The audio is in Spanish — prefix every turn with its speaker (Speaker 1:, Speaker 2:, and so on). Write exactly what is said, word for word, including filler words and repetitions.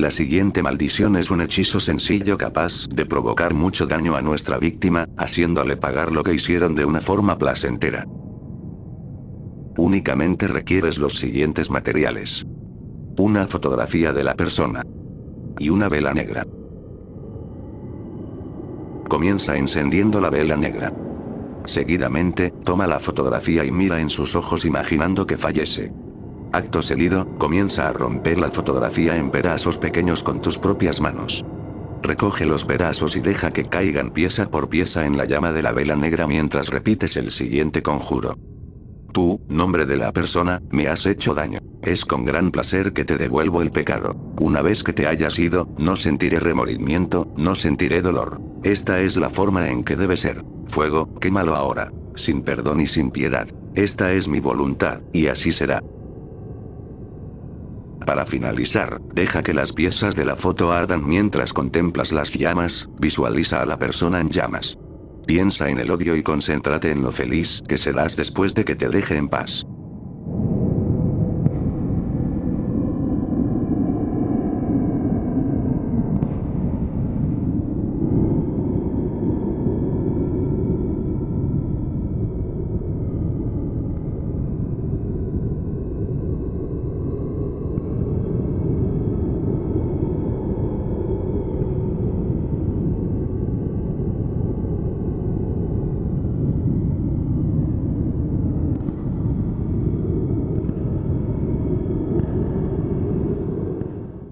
Speaker 1: La siguiente maldición es un hechizo sencillo capaz de provocar mucho daño a nuestra víctima, haciéndole pagar lo que hicieron de una forma placentera. Únicamente requieres los siguientes materiales: una fotografía de la persona y una vela negra. Comienza encendiendo la vela negra. Seguidamente, toma la fotografía y mira en sus ojos imaginando que fallece. Acto seguido, comienza a romper la fotografía en pedazos pequeños con tus propias manos. Recoge los pedazos y deja que caigan pieza por pieza en la llama de la vela negra mientras repites el siguiente conjuro. Tú, nombre de la persona, me has hecho daño. Es con gran placer que te devuelvo el pecado. Una vez que te hayas ido, no sentiré remordimiento, no sentiré dolor. Esta es la forma en que debe ser. Fuego, quémalo ahora. Sin perdón y sin piedad. Esta es mi voluntad, y así será. Para finalizar, deja que las piezas de la foto ardan mientras contemplas las llamas, visualiza a la persona en llamas. Piensa en el odio y concéntrate en lo feliz que serás después de que te deje en paz.